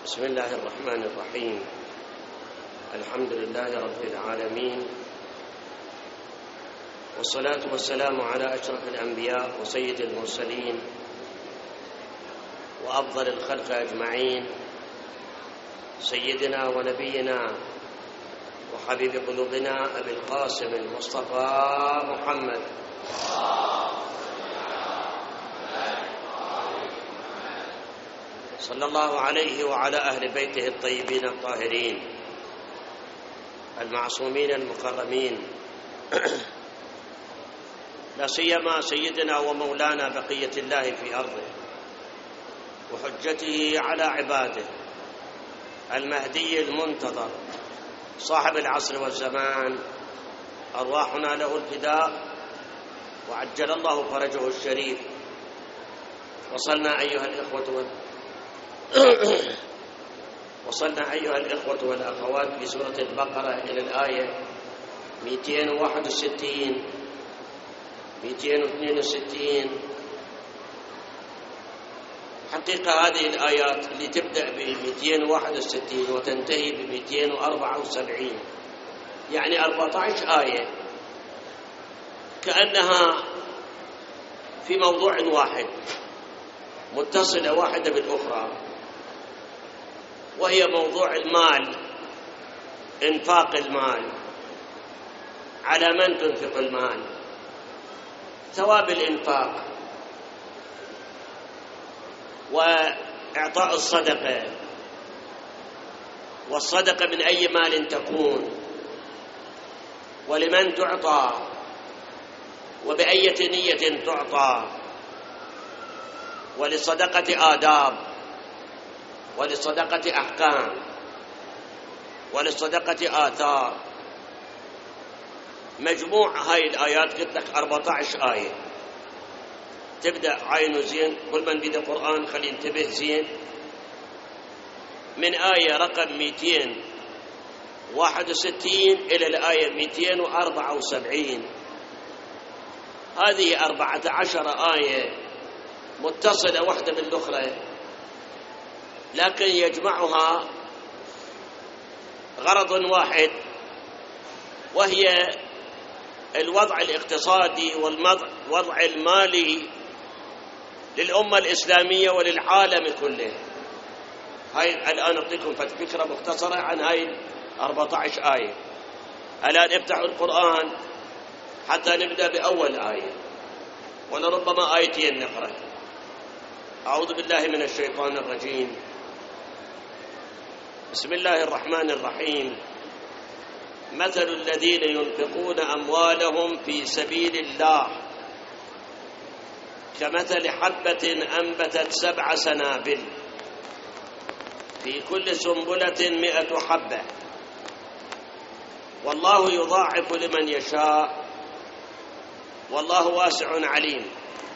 بسم الله الرحمن الرحيم. الحمد لله رب العالمين، والصلاة والسلام على أشرف الأنبياء وسيد المرسلين وأفضل الخلق أجمعين، سيدنا ونبينا وحبيب قلوبنا أبي القاسم المصطفى محمد صلى الله عليه وعلى أهل بيته الطيبين الطاهرين المعصومين المكرمين، لا سيما سيدنا ومولانا بقية الله في أرضه وحجته على عباده المهدي المنتظر صاحب العصر والزمان، أرواحنا له الفداء وعجل الله فرجه الشريف. وصلنا أيها الإخوة والأخوات في سورة البقرة إلى الآية 261 262. حقيقة هذه الآيات اللي تبدأ ب 261 وتنتهي ب 274، يعني 14 آية، كأنها في موضوع واحد متصلة واحدة بالأخرى، وهي موضوع المال، إنفاق المال، على من تنفق المال، ثواب الإنفاق، وإعطاء الصدقة، والصدقة من أي مال تكون، ولمن تعطى، وبأية نية تعطى، وللصدقة آداب، وللصدقة أحكام، وللصدقة آثار. مجموع هاي الآيات قلت لك 14 آية. تبدأ عينه زين، كل من بيده قرآن خلي ينتبه زين، من آية رقم 261 إلى الآية 274. هذه 14 آية متصلة واحدة بالأخرى، لكن يجمعها غرض واحد، وهي الوضع الاقتصادي والوضع المالي للأمة الإسلامية وللعالم كله. هاي الآن أعطيكم فكرة مختصرة عن هاي 14 آية. الآن افتحوا القرآن حتى نبدأ بأول آية، ولربما آيتين نقرأ. أعوذ بالله من الشيطان الرجيم. بسم الله الرحمن الرحيم. مثل الذين ينفقون أموالهم في سبيل الله كمثل حبة أنبتت 7 سنابل في كل سنبلة 100 حبة، والله يضاعف لمن يشاء، والله واسع عليم.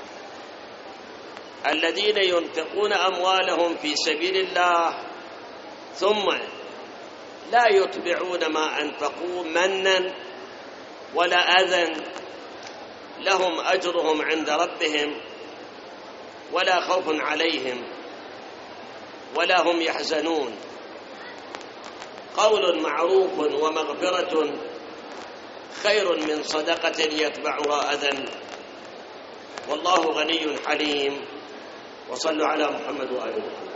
الذين ينفقون أموالهم في سبيل الله ثم لا يتبعون ما أنفقوا منا ولا أذى لهم أجرهم عند ربهم ولا خوف عليهم ولا هم يحزنون. قول معروف ومغفرة خير من صدقة يتبعها أذى، والله غني حليم. وصلوا على محمد وآل محمد.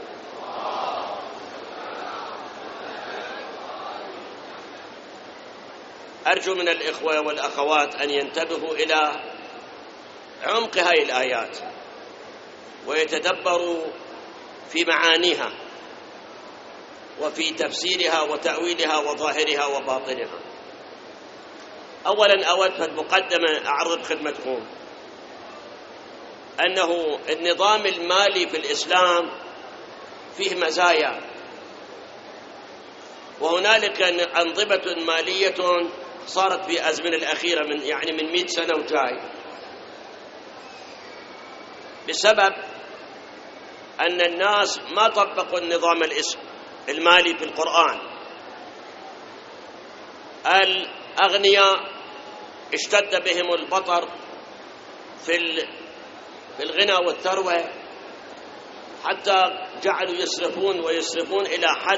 أرجو من الإخوة والأخوات أن ينتبهوا إلى عمق هذه الآيات ويتدبروا في معانيها وفي تفسيرها وتأويلها وظاهرها وباطنها. أولا أود في المقدمة أعرض خدمتكم أنه النظام المالي في الإسلام فيه مزايا، وهنالك أنظمة مالية صارت في الأزمنة الأخيرة من 100 سنة وجاي، بسبب أن الناس ما طبقوا النظام المالي في القرآن. الأغنياء اشتد بهم البطر في الغنى والثروة، حتى جعلوا يصرفون ويصرفون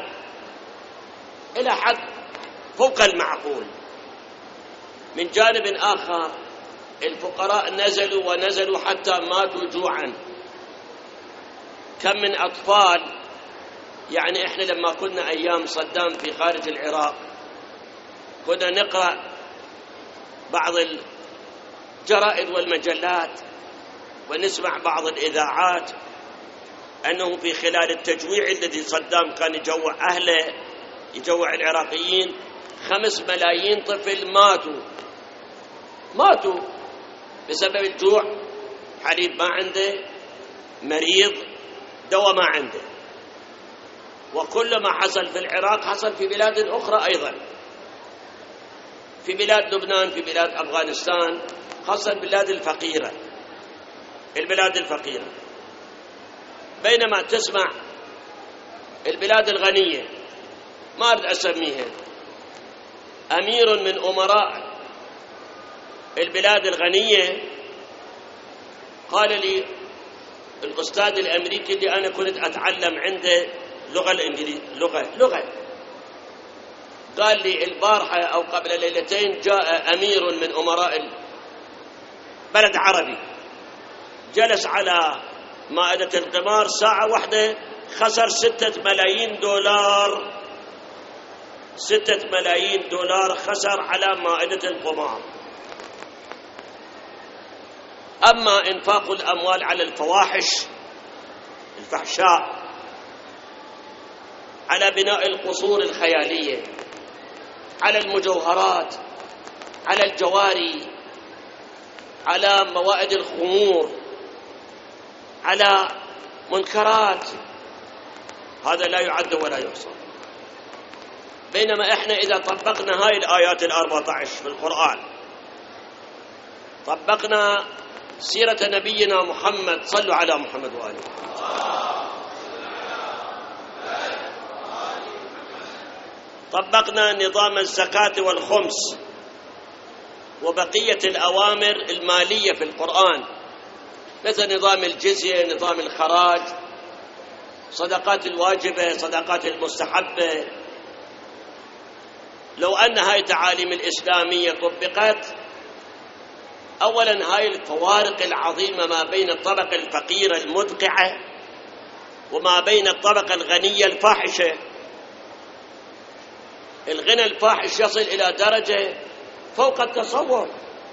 إلى حد فوق المعقول. من جانب آخر الفقراء نزلوا حتى ماتوا جوعا. كم من أطفال، يعني إحنا لما كنا أيام صدام في خارج العراق كنا نقرأ بعض الجرائد والمجلات ونسمع بعض الإذاعات أنه في خلال التجويع الذي صدام كان يجوع أهله، يجوع العراقيين، 5 ملايين طفل ماتوا بسبب الجوع. حليب ما عنده، مريض، دواء ما عنده. وكل ما حصل في العراق حصل في بلاد أخرى أيضا، في بلاد لبنان، في بلاد أفغانستان، خاصة البلاد الفقيرة. بينما تسمع البلاد الغنية، ما أريد أسميها، أمير من أمراء البلاد الغنية قال لي الأستاذ الأمريكي اللي أنا كنت أتعلم عنده لغة الإنجليزية، لغة، قال لي البارحة أو قبل ليلتين جاء أمير من أمراء بلد عربي، جلس على مائدة القمار ساعة واحدة، خسر 6 ملايين دولار، 6 ملايين دولار خسر على مائدة القمار. أما إنفاق الأموال على الفحشاء، على بناء القصور الخيالية، على المجوهرات، على الجواري، على موائد الخمور، على منكرات، هذا لا يعد ولا يحصى. بينما إحنا إذا طبقنا هاي الآيات 14 في القرآن، طبقنا سيرة نبينا محمد، صلوا على محمد وآله، طبقنا نظام الزكاة والخمس وبقية الأوامر المالية في القرآن، مثل نظام الجزية، نظام الخراج، صدقات الواجبة، صدقات المستحبة. لو أن هاي التعاليم الإسلامية طبقت، أولا هاي الفوارق العظيمة ما بين الطبقة الفقيرة المدقعة وما بين الطبقة الغنية الفاحشة. الغنى الفاحش يصل إلى درجة فوق التصور.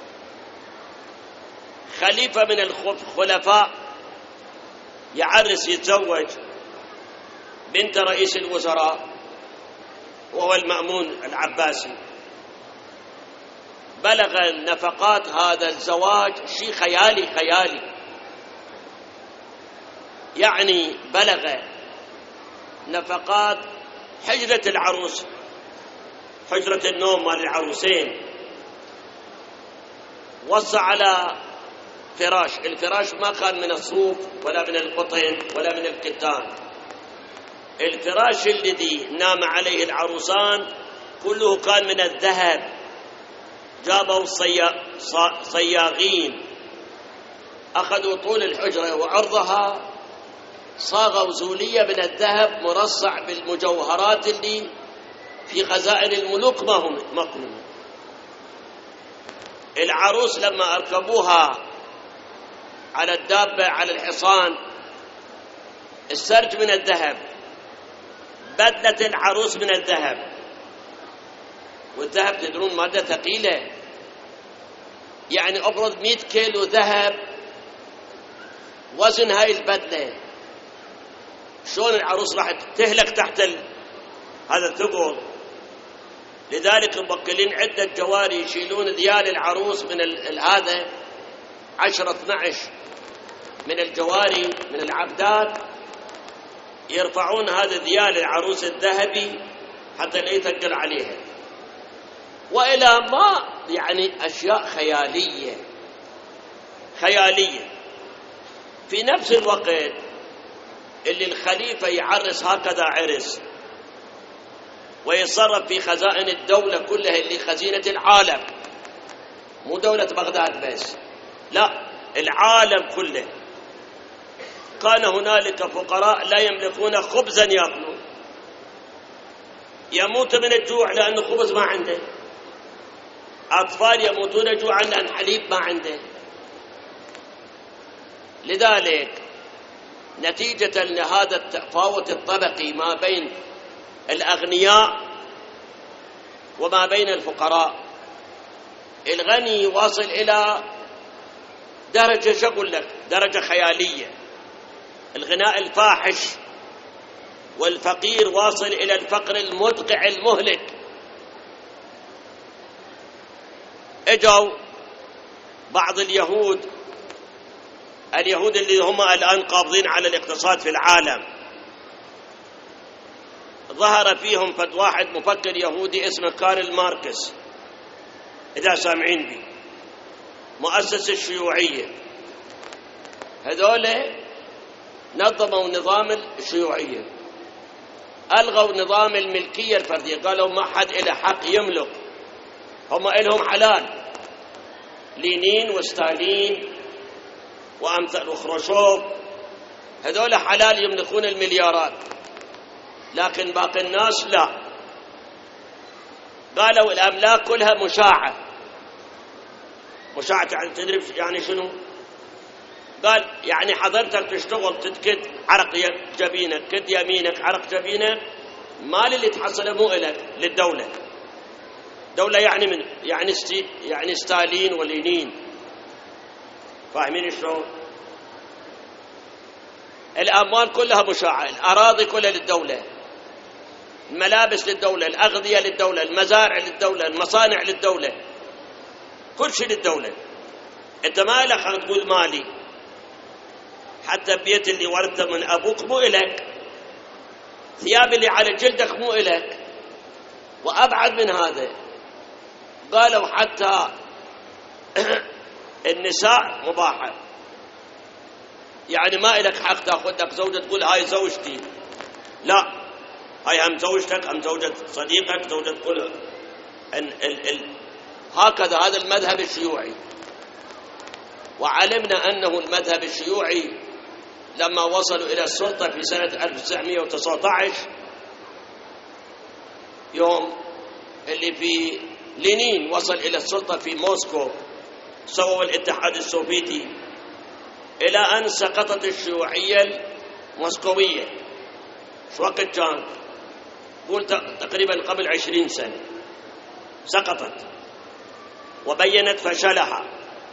خليفة من الخلفاء يعرس يتزوج بنت رئيس الوزراء وهو المأمون العباسي، بلغ نفقات هذا الزواج شيء خيالي، يعني بلغ نفقات حجرة العروس، حجرة النوم مال العروسين، وصى على فراش، الفراش ما كان من الصوف ولا من القطن ولا من الكتان، الفراش الذي نام عليه العروسان كله كان من الذهب. جابوا صياغين أخذوا طول الحجرة وعرضها، صاغوا زولية من الذهب مرصع بالمجوهرات اللي في خزائن الملوك ما هم مقنون. العروس لما أركبوها على الدابة على الحصان، السرج من الذهب، بدلة العروس من الذهب، والذهب تدرون مادة ثقيلة، يعني أفرض 100 كيلو ذهب وزن هاي البدلة، شلون العروس راح تهلك تحت هذا الثقل. لذلك موكلين عدة جواري يشيلون ذيال العروس من هذا 10-12 من الجواري من العبدات، يرفعون هذا ذيال العروس الذهبي حتى لا يثقل عليها، وإلى ما يعني أشياء خيالية. في نفس الوقت اللي الخليفة يعرس هكذا عرس ويتصرف في خزائن الدولة كلها اللي خزينة العالم، مو دولة بغداد بس، لا العالم كله، كان هنالك فقراء لا يملكون خبزا يأكلون، يموت من الجوع لأن خبز ما عنده، أطفال يموتون جوعا لأن حليب ما عنده. لذلك نتيجة لهذا التفاوت الطبقي ما بين الأغنياء وما بين الفقراء، الغني واصل إلى درجة شقول لك درجة خيالية، الغناء الفاحش، والفقير واصل إلى الفقر المدقع المهلك. اجوا بعض اليهود اللي هم الآن قابضين على الاقتصاد في العالم، ظهر فيهم فد واحد مفكر يهودي اسمه كارل ماركس، إذا سامعين به، مؤسس الشيوعية. هذول نظموا نظام الشيوعية، ألغوا نظام الملكية الفردية، قالوا ما حد إله حق يملك، هم إلهم حلال، لينين وستالين وأمثال وخروشوف، هذول حلال يملكون المليارات، لكن باقي الناس لا. قالوا الأملاك كلها مشاعة. مشاعة يعني تدري يعني شنو؟ قال يعني حضرتك تشتغل تتكد عرق جبينك، كد يمينك عرق جبينك، مال اللي تحصله مو إلك، للدولة. دولة يعني من يعني ستالين ولينين، فاهمين شلون؟ الأموال كلها مشاعة، الأراضي كلها للدولة، الملابس للدولة، الأغذية للدولة، المزارع للدولة، المصانع للدولة، كل شيء للدولة. أنت ما لك أن تقول مالي، حتى البيت اللي ورثته من أبوك مو إلك، ثياب اللي على جلدك مو إلك، وأبعد من هذا. قالوا حتى النساء مباحة، يعني ما إلك حق تأخذ لك زوجة تقول هاي زوجتي، لا، هاي هم زوجتك، هم زوجة صديقك، زوجة كل هكذا. هذا المذهب الشيوعي. وعلمنا أنه المذهب الشيوعي لما وصلوا إلى السلطة في سنة 1919، يوم اللي في لينين وصل إلى السلطة في موسكو، سووا الاتحاد السوفيتي، إلى أن سقطت الشيوعية الموسكوية. شو وقت كان؟ قلت تقريبا قبل 20 سنة سقطت وبينت فشلها.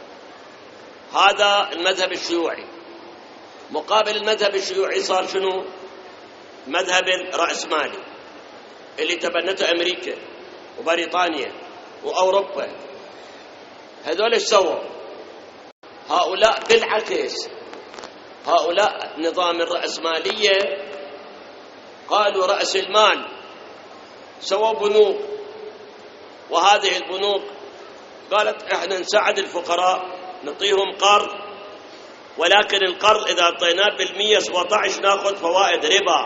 هذا المذهب الشيوعي. مقابل المذهب الشيوعي صار شنو؟ مذهب الرأسمالي اللي تبنته أمريكا وبريطانيا وأوروبا. هذول ايش سووا؟ هؤلاء بالعكس، هؤلاء نظام الرأسمالية قالوا رأس المال، سووا بنوك، وهذه البنوك قالت احنا نساعد الفقراء، نعطيهم قرض، ولكن القرض إذا أعطيناه بالمية 17 ناخذ فوائد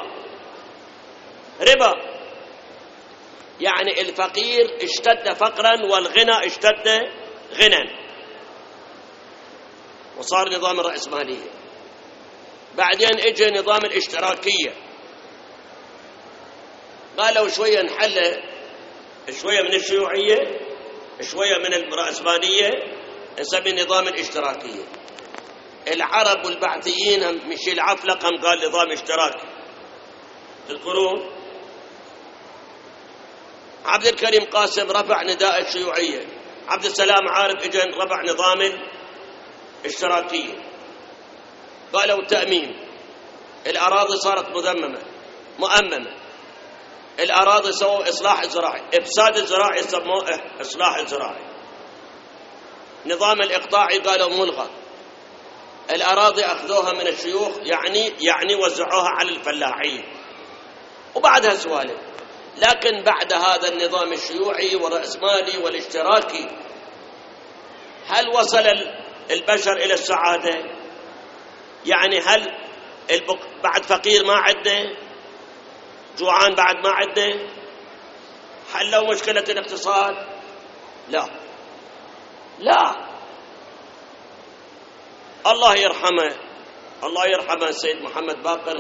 ربا. يعني الفقير اشتد فقرا والغنى اشتد غنى، وصار نظام الرأسمالية. بعدين اجى نظام الاشتراكية، قالوا شوية نحل شوية من الشيوعية شوية من الرأسمالية، نسمي نظام الاشتراكية. العرب والبعثيين مشي العفلقة قال نظام اشتراكي، تذكرون؟ عبد الكريم قاسم رفع نداء الشيوعية، عبد السلام عارف اجى رفع نظام الاشتراكية. قالوا تأمين، الأراضي صارت مؤممة، الأراضي سووا إصلاح الزراعي، إفساد الزراعي سموه إصلاح الزراعي. نظام الإقطاعي قالوا ملغى، الأراضي أخذوها من الشيوخ، يعني وزعوها على الفلاحين، وبعدها سوالف. لكن بعد هذا النظام الشيوعي والرأسمالي والاشتراكي، هل وصل البشر إلى السعادة؟ يعني هل بعد فقير ما عدنا؟ جوعان بعد ما عدنا؟ حلوا مشكلة الاقتصاد؟ لا. الله يرحمه الله يرحمه السيد محمد باقر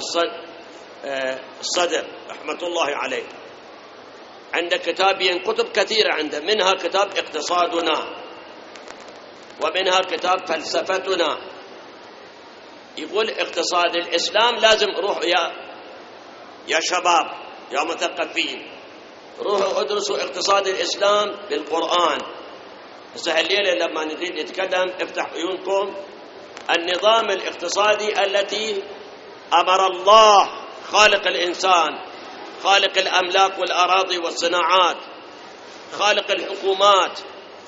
الصدر رحمة الله عليه، عنده كتابين كتب كثيرة عنده، منها كتاب اقتصادنا ومنها كتاب فلسفتنا. يقول اقتصاد الإسلام لازم روحوا يا شباب يا مثقفين، روحوا ادرسوا اقتصاد الإسلام بالقرآن. بس الليلة لما نريد نتكلم افتح عيونكم، النظام الاقتصادي التي أمر الله خالق الإنسان، خالق الأملاك والأراضي والصناعات، خالق الحكومات،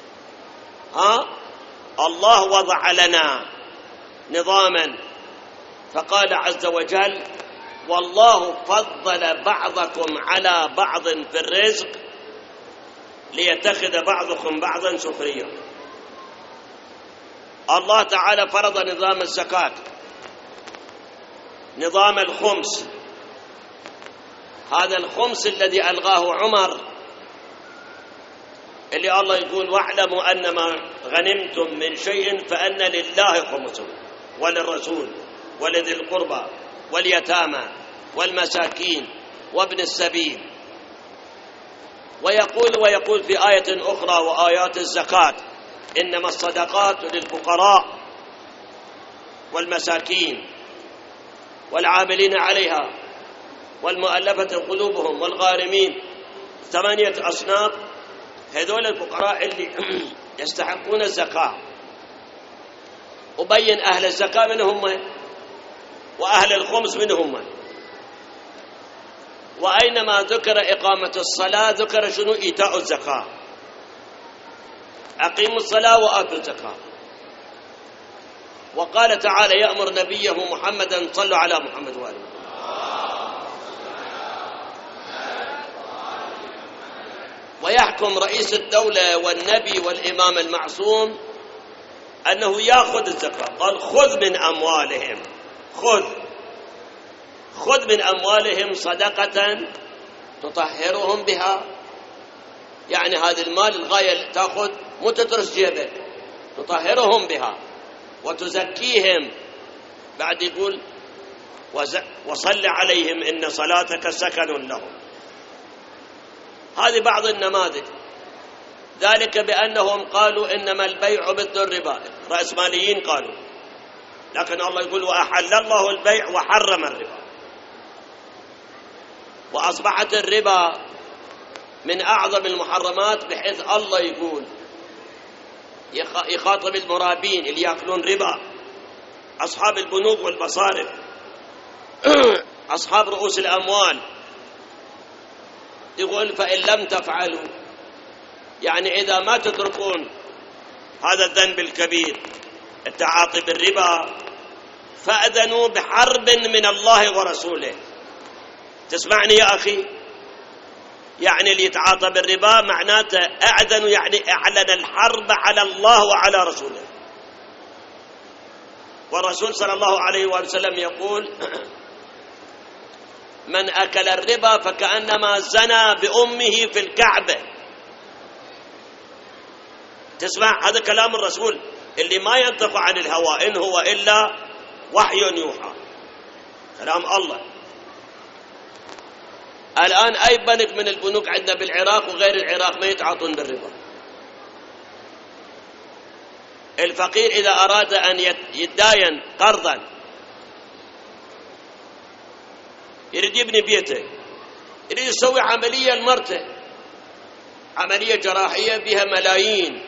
الله وضع لنا نظاما، فقال عز وجل: والله فضل بعضكم على بعض في الرزق ليتخذ بعضكم بعضا سخريا. الله تعالى فرض نظام الزكاة، نظام الخمس، هذا الخمس الذي ألغاه عمر، اللي الله يقول: واعلموا أن ما غنمتم من شيء فأن لله خمسه وللرسول ولذي القربى واليتامى والمساكين وابن السبيل. ويقول في آية أخرى وآيات الزكاة: إنما الصدقات للفقراء والمساكين والعاملين عليها والمؤلفة قلوبهم والغارمين. 8 أصناف، هذول الفقراء اللي يستحقون الزكاة. وبين أهل الزكاة من هم وأهل الخمس من هم. وأينما ذكر إقامة الصلاة ذكر شنو؟ إيتاء الزكاة. أقيموا الصلاة وآتوا الزكاة. وقال تعالى يأمر نبيه محمدا: صلوا على محمد وآله. ويحكم رئيس الدولة والنبي والإمام المعصوم أنه يأخذ الزكاة. قال: خذ من أموالهم، خذ من أموالهم صدقة تطهرهم بها. يعني هذا المال الغاية تأخذ، مو تترس جيبك، تطهرهم بها وتزكيهم. بعد يقول: وصل عليهم إن صلاتك سكن لهم. هذه بعض النماذج. ذلك بأنهم قالوا إنما البيع مثل الربا، رأسماليين قالوا، لكن الله يقول: وأحل الله البيع وحرم الربا. وأصبحت الربا من أعظم المحرمات، بحيث الله يقول يخاطب المرابين اللي يأكلون ربا، أصحاب البنوك والمصارف، أصحاب رؤوس الأموال، يقول: فإن لم تفعلوا، يعني إذا ما تتركون هذا الذنب الكبير التعاطي بالربا، فأذنوا بحرب من الله ورسوله. تسمعني يا أخي؟ يعني اللي يتعاطى بالربا معناته أعلنوا، يعني أعلن الحرب على الله وعلى رسوله. والرسول صلى الله عليه وسلم يقول: من أكل الربا فكأنما زنى بأمه في الكعبة. تسمع؟ هذا كلام الرسول اللي ما ينطق عن الهوى، إن هو إلا وحي يوحى، كلام الله. الآن أي بنك من البنوك عندنا بالعراق وغير العراق ما يتعاطون بالربا. الفقير إذا أراد أن يتداين قرضا، يريد يبني بيته، يريد يسوي عملية لمرته، عملية جراحية بها ملايين،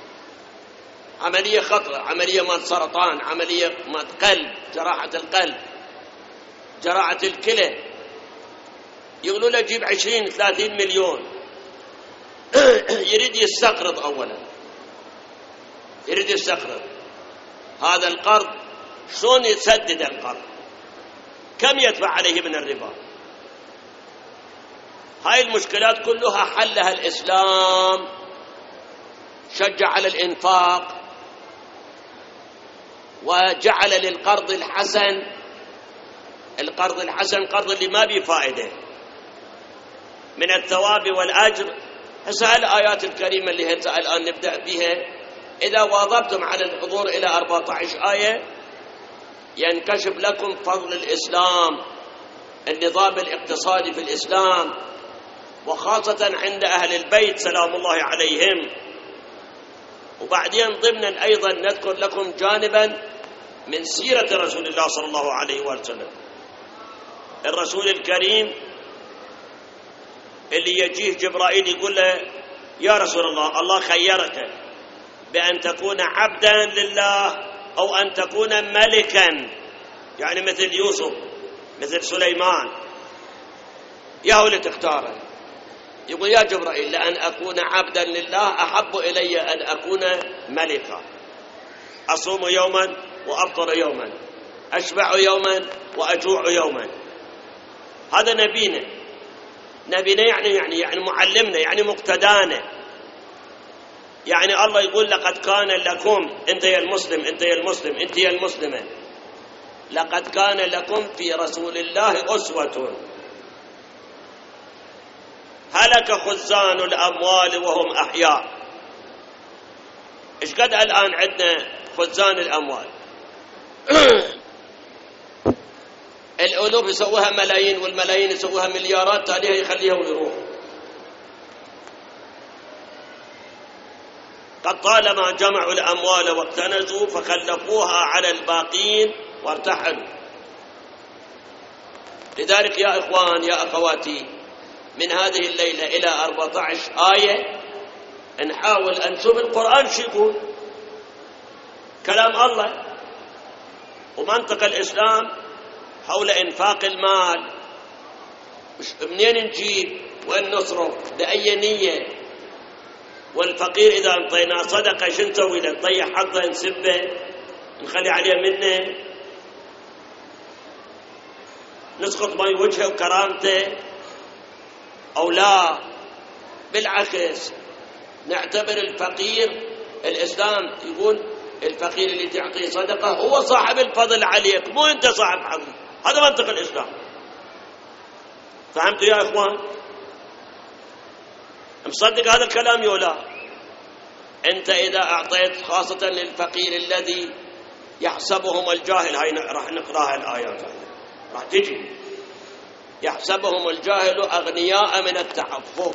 عملية خطرة، عملية مال سرطان، عملية مال قلب، جراحة القلب، جراحة الكلى، يقولوا له جيب 20-30 مليون. يريد يستقرض أولا، يريد يستقرض. هذا القرض شلون يسدد القرض؟ كم يدفع عليه من الربا؟ هاي المشكلات كلها حلها الإسلام. شجع على الإنفاق، وجعل للقرض الحسن، القرض الحسن قرض اللي ما بيه فائدة، من الثواب والأجر. هسه الآيات الكريمة اللي الآن نبدأ بها، إذا واظبتم على الحضور إلى 14 آية ينكشف لكم فضل الإسلام، النظام الاقتصادي في الإسلام، وخاصة عند أهل البيت سلام الله عليهم. وبعدين ضمنا أيضا نذكر لكم جانبا من سيرة رسول الله صلى الله عليه وسلم. الرسول الكريم اللي يجيه جبرائيل يقول له يا رسول الله، الله خيرك بأن تكون عبدا لله أو أن تكون ملكا، يعني مثل يوسف مثل سليمان، يا هو اللي تختاره. يقول يا جبرائيل لأن أكون عبدا لله أحب إلي أن أكون ملكا، أصوم يوما وأفطر يوما، أشبع يوما وأجوع يوما. هذا نبينا يعني معلمنا، يعني مقتدانا. يعني الله يقول لقد كان لكم، أنت يا المسلم، أنت يا المسلم، أنت يا المسلمة، لقد كان لكم في رسول الله أسوة. هلك خزان الأموال وهم أحياء. إيش قد الآن عندنا خزان الأموال؟ الألوف يسووها ملايين، والملايين يسووها مليارات، تاليها يخليها ويروح. قد طالما جمعوا الأموال واكتنزوا فخلفوها على الباقين وارتحلوا. لذلك يا إخوان يا أخواتي، من هذه الليلة إلى 14 آية نحاول أن نشوف القرآن شو يقول، كلام الله ومنطق الإسلام حول إنفاق المال، منين نجيب وين نصرف بأي نية، والفقير إذا انطيناه صدقة شو نسوي له؟ نطيح حظه، نسبه، نخلي عليه منه، نسقط ماي وجهه وكرامته، أو لا بالعكس نعتبر الفقير، الإسلام يقول الفقير اللي تعطيه صدقة هو صاحب الفضل عليك، مو أنت صاحب حظ. هذا منطق الإسلام. فهمتوا يا إخوان؟ مصدق هذا الكلام يولا؟ أنت إذا أعطيت خاصة للفقير الذي يحسبهم الجاهل، هاي راح نقراها الآيات، راح تجي، يحسبهم الجاهل أغنياء من التعفف.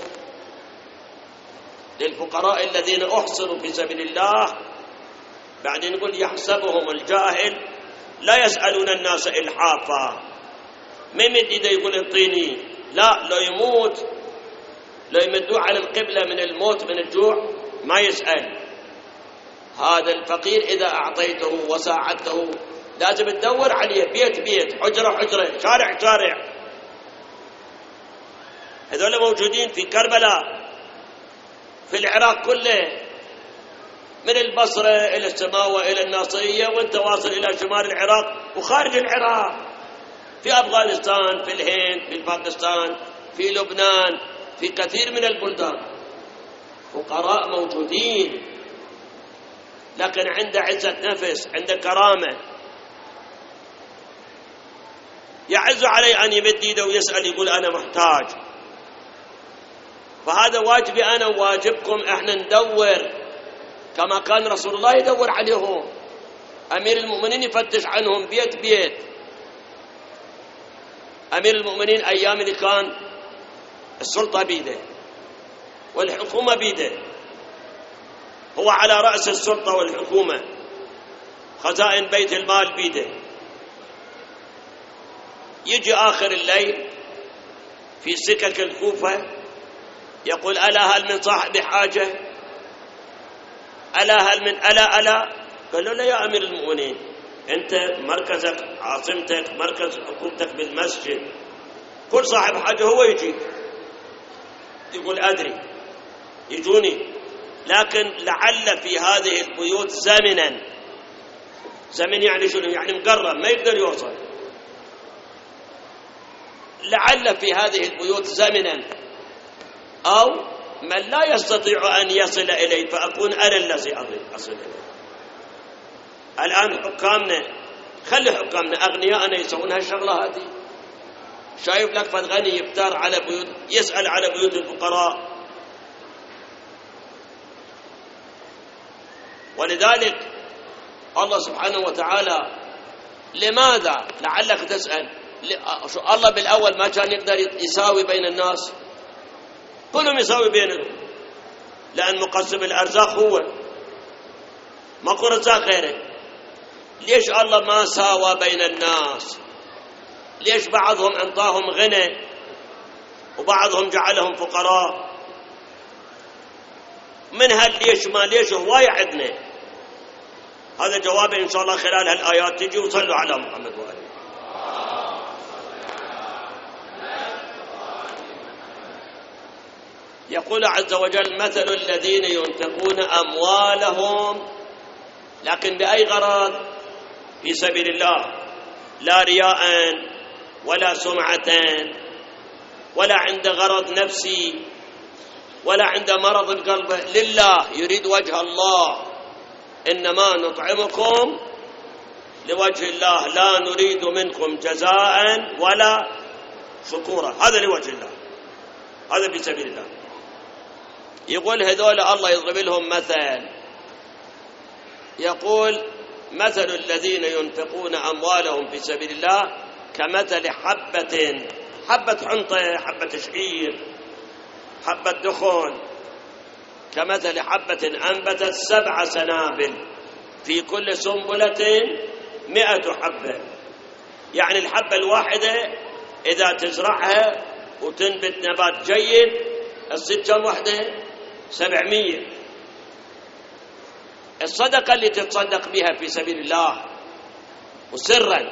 للفقراء الذين أحصروا في سبيل الله، بعدين يقول يحسبهم الجاهل لا يسألون الناس إلحافا. ما يمد إذا يقول انطيني، لا، لو يموت، لو يمدوه على القبلة من الموت من الجوع ما يسأل. هذا الفقير إذا أعطيته وساعدته لازم تدور عليه بيت بيت، حجرة حجرة، شارع شارع. هذول موجودين في كربلاء، في العراق كله، من البصرة إلى السماوة إلى الناصرية، وانت واصل إلى شمال العراق وخارج العراق، في أفغانستان، في الهند، في باكستان، في لبنان، في كثير من البلدان فقراء موجودين، لكن عنده عزة نفس، عنده كرامة، يعز عليه أن يمد يده ويسأل يقول أنا محتاج. فهذا واجبي أنا وواجبكم، إحنا ندور كما كان رسول الله يدور عليهم، أمير المؤمنين يفتش عنهم بيت بيت. أمير المؤمنين أيام اللي كان السلطة بيده والحكومة بيده، هو على رأس السلطة والحكومة، خزائن بيت المال بيده. يجي آخر الليل في سكك الكوفة يقول ألا هل من صاحب حاجة؟ ألا هل من ألا قالوا لا يا أمير المؤمنين، أنت مركزك عاصمتك مركز حكومتك بالمسجد، كل صاحب حاجة هو يجي. يقول أدري يجوني، لكن لعل في هذه البيوت زمنا، زمن يعني شنو؟ يعني مقرب ما يقدر يوصل. لعل في هذه البيوت زمنا أو من لا يستطيع أن يصل إليه فأكون أنا الذي أصل إليه. الآن حكامنا، خلي حكامنا أغنياءنا يسوون هالشغلة هذه. شايف لك فد غني يفتر على بيوت، يسأل على بيوت الفقراء. ولذلك الله سبحانه وتعالى لماذا؟ لعلك تسأل الله بالأول ما كان يقدر يساوي بين الناس؟ كلهم يساوي بينهم، لأن مقسم الأرزاق هو، ماكو رزاق غيره. ليش الله ما ساوى بين الناس؟ ليش بعضهم أنطاهم غنى وبعضهم جعلهم فقراء؟ من ليش ما ليش هواية عندنا. هذا جوابه إن شاء الله خلال هالآيات تجي. وصلوا على محمد وآله. يقول عز وجل مثل الذين ينفقون أموالهم، لكن بأي غرض؟ في سبيل الله، لا رياء ولا سمعة ولا عند غرض نفسي ولا عند مرض القلب، لله، يريد وجه الله. إنما نطعمكم لوجه الله لا نريد منكم جزاء ولا شكورا. هذا لوجه الله، هذا في سبيل الله. يقول هذول الله يضرب لهم مثل، يقول مثل الذين ينفقون أموالهم في سبيل الله كمثل حبة حنطة، حبة شعير، حبة دخن، كمثل حبة أنبتت 7 سنابل في كل سنبلة 100 حبة. يعني الحبة الواحدة إذا تزرعها وتنبت نبات جيد تصير كم وحدة؟ 700. الصدقة اللي تتصدق بها في سبيل الله وسرا،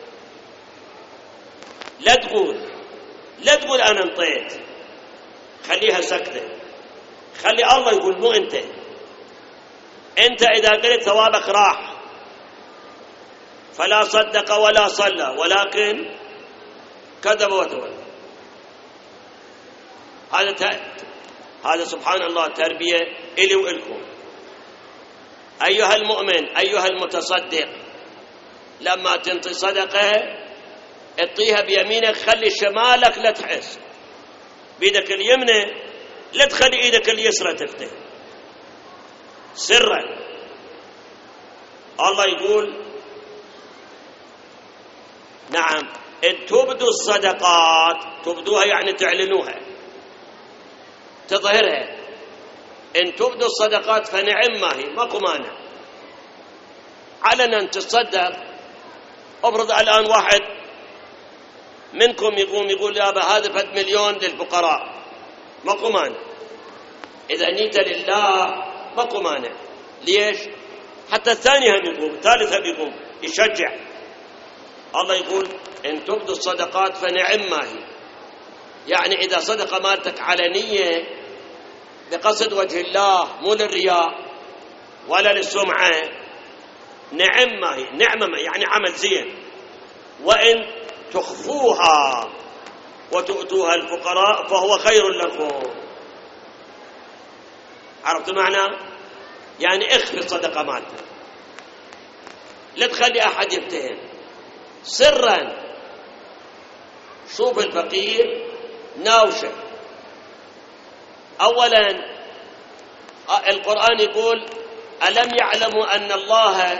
لا تقول أنا انطيت، خليها سكتة، خلي الله يقول مو أنت إذا قلت ثوابك راح، فلا صدق ولا صلى ولكن كذب وتولى. هذا سبحان الله تربية إلي وإلكم. أيها المؤمن، أيها المتصدق، لما تنطي صدقة اطيها بيمينك، خلي شمالك لا تحس، بيدك اليمنى لا تخلي ايدك اليسرى تفتح، سرا. الله يقول نعم ان تبدوا الصدقات، تبدوها يعني تعلنوها تظهرها، ان تبدوا الصدقات فنعم ما هي، ماكو مانع. علنا تصدق، ابرض الان واحد منكم يقوم يقول يا ابا هذا فد مليون للفقراء، ماكو مانع. اذا نيت لله ماكو مانع. ليش؟ حتى الثاني هم يقوم، الثالث هم يقوم، يشجع. الله يقول ان تبدوا الصدقات فنعم ما هي، يعني اذا صدقه مالتك علنيه بقصد وجه الله، مو للرياء ولا للسمعه، نعم ما هي، نعمه ما يعني عمل زين. وان تخفوها وتؤتوها الفقراء فهو خير لكم. عرفت معنى؟ يعني اخفي الصدقه مالتك، لا تخلي احد يفتهم، سرا. شوف الفقير ناوشه. اولا القرآن يقول ألم يعلموا أن الله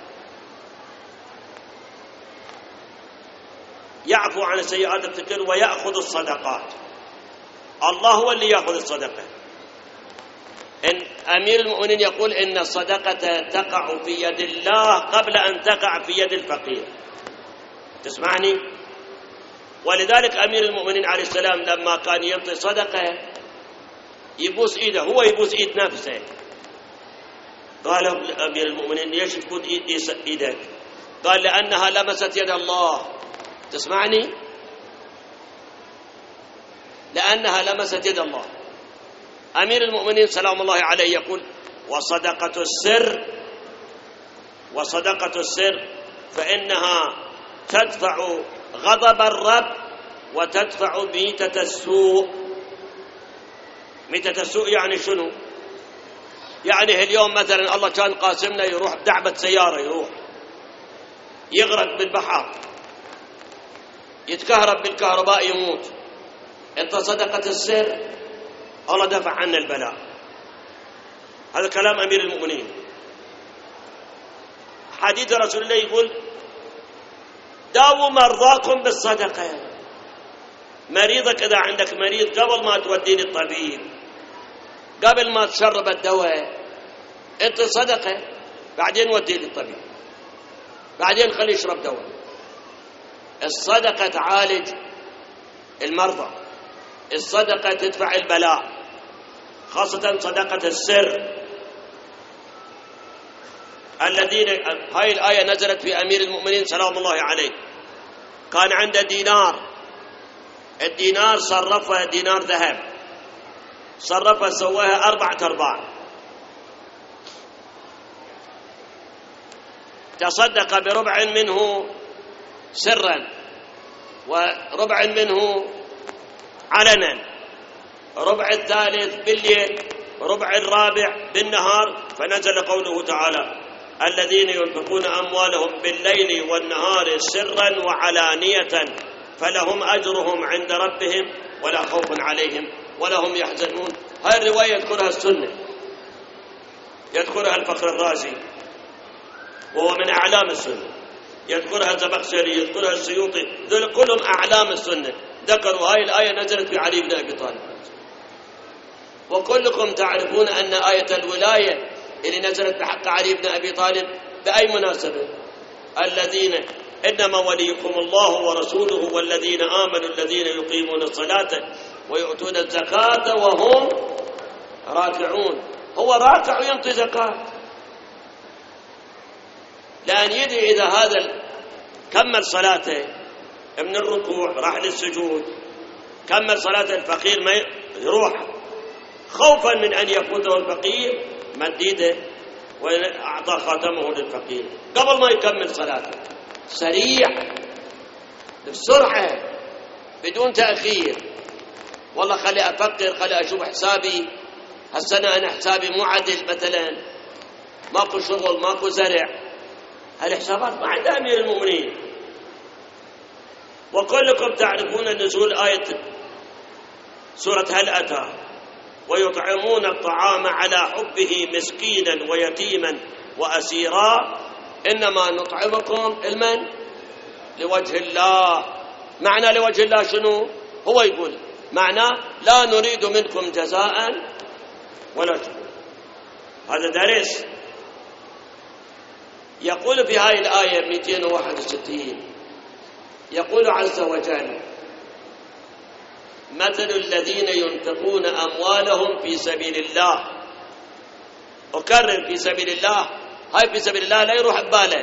يعفو عن السيئات التكر ويأخذ الصدقات. الله هو اللي يأخذ الصدقة. إن أمير المؤمنين يقول إن الصدقة تقع في يد الله قبل أن تقع في يد الفقير. تسمعني؟ ولذلك أمير المؤمنين عليه السلام لما كان يعطي صدقة يبوس إيده، هو يبوس إيد نفسه. قال أمير المؤمنين ليش تبوس إيدك؟ قال لأنها لمست يد الله. تسمعني؟ لأنها لمست يد الله. أمير المؤمنين سلام الله عليه يقول وصدقة السر فإنها تدفع غضب الرب وتدفع ميتة السوء. ميتة السوء يعني شنو؟ يعني اليوم مثلا الله كان قاسمنا يروح بدعبة سيارة، يروح يغرق بالبحر، يتكهرب بالكهرباء، يموت. انت صدقة السر الله دفع عنا البلاء. هذا كلام أمير المؤمنين. حديث رسول الله يقول داووا مرضاكم بالصدقة. مريضك إذا عندك مريض قبل ما توديه للطبيب، قبل ما تشرب الدواء، أنت صدقة، بعدين وديه للطبيب، بعدين خليه يشرب دواء. الصدقة تعالج المرضى، الصدقة تدفع البلاء، خاصة صدقة السر. الذين هاي الآية نزلت في أمير المؤمنين سلام الله عليه، كان عنده دينار، الدينار صرفه دينار ذهب، صرفه سواها 4 أرباع، تصدق بربع منه سرا وربع منه علنا، ربع الثالث بالليل، ربع الرابع بالنهار. فنزل قوله تعالى: الذين ينفقون أموالهم بالليل والنهار سرا وعلانية فلهم أجرهم عند ربهم ولا خوف عليهم ولا هم يحزنون. هذه الرواية يذكرها السنة، يذكرها الفخر الرازي وهو من أعلام السنة، يذكرها الزمخشري، يذكرها السيوطي، ذل كلهم أعلام السنة، ذكروا هاي الآية نزلت في علي بن أبي طالب. وكلكم تعرفون أن آية الولاية اللي نزلت بحق علي بن أبي طالب بأي مناسبة؟ الذين إنما وليكم الله ورسوله والذين آمنوا الذين يقيمون الصلاة ويؤتون الزكاة وهم راكعون. هو راكع ينطي زكاة، لأن يدري إذا هذا كمل صلاته من الركوع راح للسجود، كمل صلاة الفقير ما يروح، خوفا من أن يفوته الفقير مد يده وأعطى خاتمه للفقير قبل ما يكمل صلاته، سريع بسرعة بدون تأخير. والله خلي أفكر، خلي أشوف حسابي هالسنة، أنا حسابي مو عدل مثلا، ماكو شغل، ماكو زرع، هالحسابات ما عند أمير المؤمنين. وكلكم تعرفون نزول آية سورة هل أتى: ويطعمون الطعام على حبه مسكينا ويتيما وأسيرا إنما نطعمكم المن لوجه الله. معنى لوجه الله شنو؟ هو يقول معنى لا نريد منكم جزاء ولا شكور. هذا درس. يقول في هاي الآية 261 يقول عز وجل: مثل الذين ينفقون أموالهم في سبيل الله. أكرر في سبيل الله، هاي في سبيل الله لا يروح ببالك.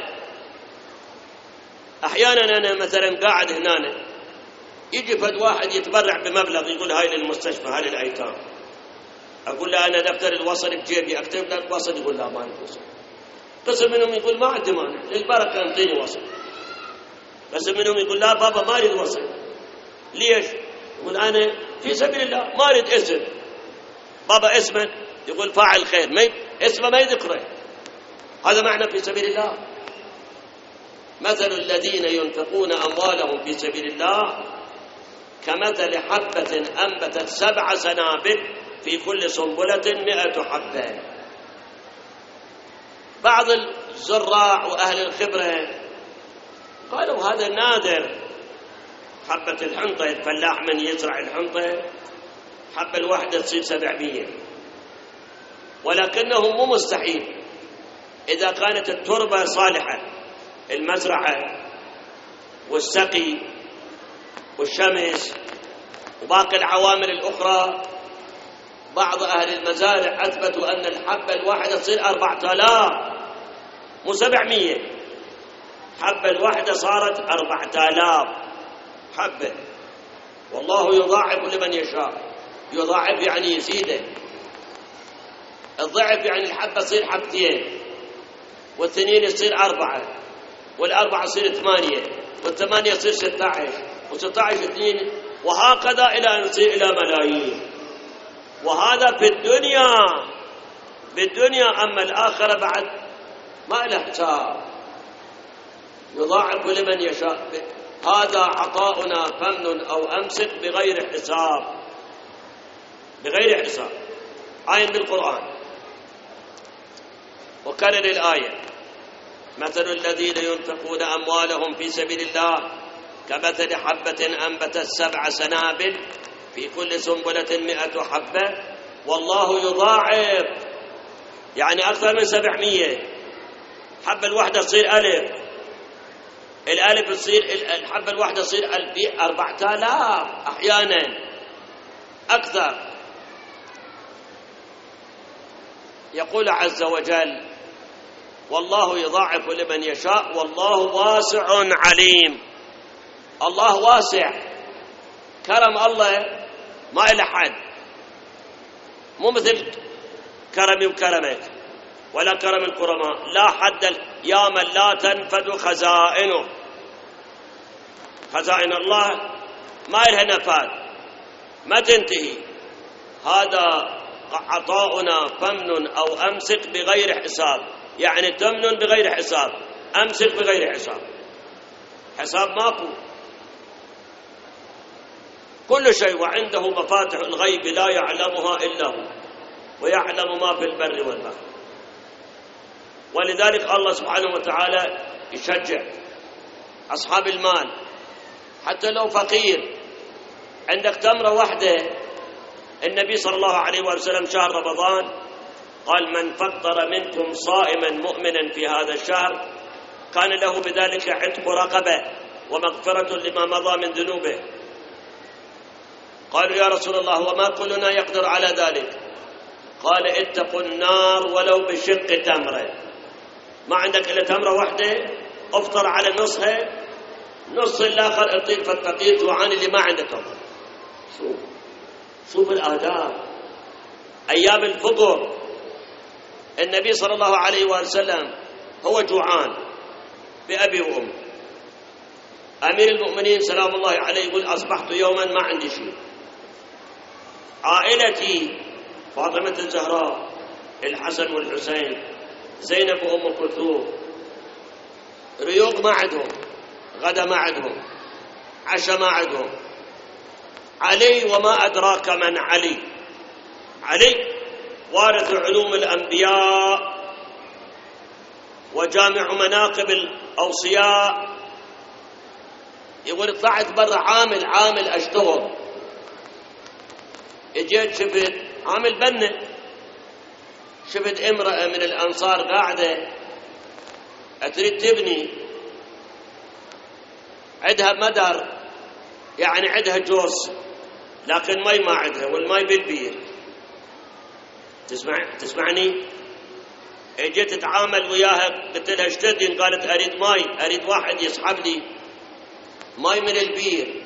أحيانا أنا مثلا قاعد هنا يجي فد واحد يتبرع بمبلغ يقول هاي للمستشفى، هاي للأيتام، أقول له أنا دفتر الوصل بجيبي أكتب لك وصل، يقول لا ما عندي وصل. قسم منهم يقول ما عندي مانع، للبركة انطيني وصل. قسم منهم يقول لا بابا ما أريد وصل. ليش؟ يقول أنا في سبيل الله ما أريد اسم. بابا اسمك؟ يقول فاعل خير، ما اسمه ما يذكره. هذا معنى في سبيل الله. مثل الذين ينفقون أموالهم في سبيل الله كمثل حبة أنبتت 7 سنابل في كل سنبلة 100 حبة. بعض الزراع وأهل الخبرة قالوا هذا نادر، حبة الحنطة الفلاح من يزرع الحنطة حبة الواحدة تصير 700، ولكنه مو مستحيل إذا كانت التربة صالحة، المزرعة والسقي والشمس وباقي العوامل الأخرى. بعض أهل المزارع أثبتوا أن الحبة الواحدة تصير 4000 مو 700، حبة الواحدة صارت 4000 حبة. والله يضاعف لمن يشاء، يضاعف يعني يزيده. الضعف يعني الحبة تصير 2 والثنين يصير 4 والأربعة يصير 8 والثمانية يصير 16 و16 2، وهكذا إلى أن يصير إلى ملايين. وهذا في الدنيا، أما الآخرة بعد ما له حساب، يضاعف لمن يشاء. هذا عطاؤنا فمن أو أمسك بغير حساب، بغير حساب. آية بالقرآن. وكرر الآية: مثل الذين ينفقون أموالهم في سبيل الله كمثل حبة أنبتت 7 سنابل في كل سنبلة 100 حبة والله يضاعف، يعني أكثر من 700. الحبة الواحدة تصير 1000، الألف تصير الحبة الواحدة تصير 4000 أحيانا أكثر. يقول عز وجل: والله يضاعف لمن يشاء والله واسع عليم. الله واسع، كرم الله ما إلى حد، مو مثل كرمي وكرمك ولا كرم الكرماء، لا حد يا من لا تنفد خزائنه. خزائن الله ما إلها نفاد، ما تنتهي. هذا عطاؤنا فمن أو أمسك بغير حساب، يعني تمن بغير حساب، أمسك بغير حساب، حساب ماكو. كل شيء وعنده مفاتح الغيب لا يعلمها إلا هو، ويعلم ما في البر والبحر. ولذلك الله سبحانه وتعالى يشجع أصحاب المال، حتى لو فقير عندك تمرة واحدة. النبي صلى الله عليه وسلم شهر رمضان قال: من فطر منكم صائما مؤمنا في هذا الشهر كان له بذلك عتق رقبة ومغفرة لما مضى من ذنوبه. قالوا: يا رسول الله وما كلنا يقدر على ذلك؟ قال: اتقوا النار ولو بشق تمرة. ما عندك إلا تمرة واحدة، افطر على نصها، نص الآخر اطيق فالفقير جوعان اللي ما عنده تمر. شوف الآداب. أيام الفطر النبي صلى الله عليه وسلم هو جوعان بأبي وأمي. أمير المؤمنين سلام الله عليه يقول: أصبحت يوما ما عندي شيء. عائلتي فاطمة الزهراء، الحسن والحسين، زينب وأم كلثوم، ريوق ما عندهم، غدا ما عندهم، عشاء ما عندهم. علي وما أدراك من علي. علي وارث علوم الأنبياء وجامع مناقب الأوصياء. يقول: طلعت برا عامل أشتغل، اجيت شفت عامل بنة، شفت امرأة من الأنصار قاعدة تريد تبني، عندها مدر، يعني عندها جوز، لكن ماي ما عندها، والماي بالبير. تسمعني؟ اجيت اتعامل وياها، قلت لها ايش تدين؟ قالت: اريد ماي، اريد واحد يسحب لي ماي من البير.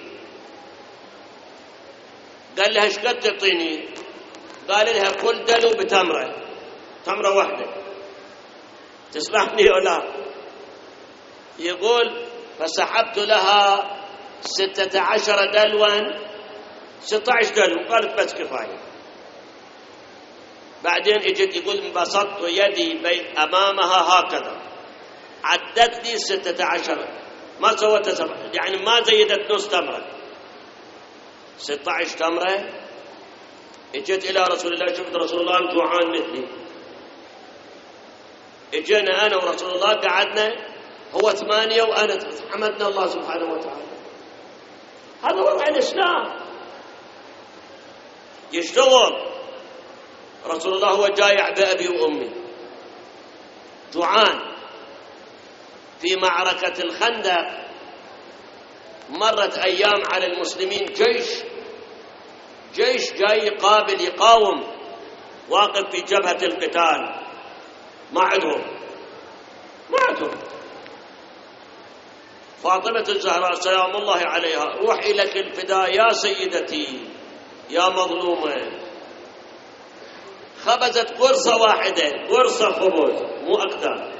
قال لها: ايش قد تعطيني؟ قال لها: كل دلو بتمره، تمره واحده. تسمعني ولا؟ يقول: فسحبت لها 16 دلوا، 16 دلو. قالت: بس كفايه. بعدين اجت يقول: انبسطت يدي امامها هكذا، عدت لي 16، ما سوت 7، يعني ما زيدت نص تمره، 16 تمره. اجت الى رسول الله، شفت رسول الله جوعان مثلي، اجينا انا ورسول الله قعدنا، هو 8 وانا، حمدنا الله سبحانه وتعالى. هذا وضع الاسلام. يشتغل رسول الله هو جايع بأبي وأمي، جوعان. في معركة الخندق مرت أيام على المسلمين، جيش جاي يقابل يقاوم، واقف في جبهة القتال، ما عندهم. فاطمة الزهراء سلام الله عليها: روحي لك الفداء يا سيدتي يا مظلومة. خبزت قرصة واحدة، قرصة خبز مو أكثر.